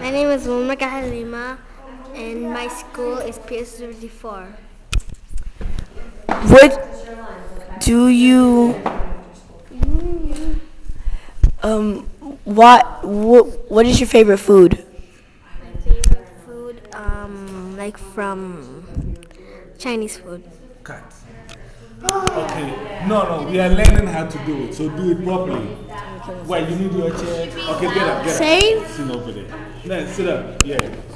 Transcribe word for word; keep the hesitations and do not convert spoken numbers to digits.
My name is Mumaka Halima, and my school is P S thirty-four. What do you um what what what is your favorite food? My favorite food, um, like from Chinese food. Cut. Okay. No, no, we are learning how to do it, so do it properly. Why, you need your chair? Okay, get up, get up. Same. Sit over there. No, sit up. Yeah.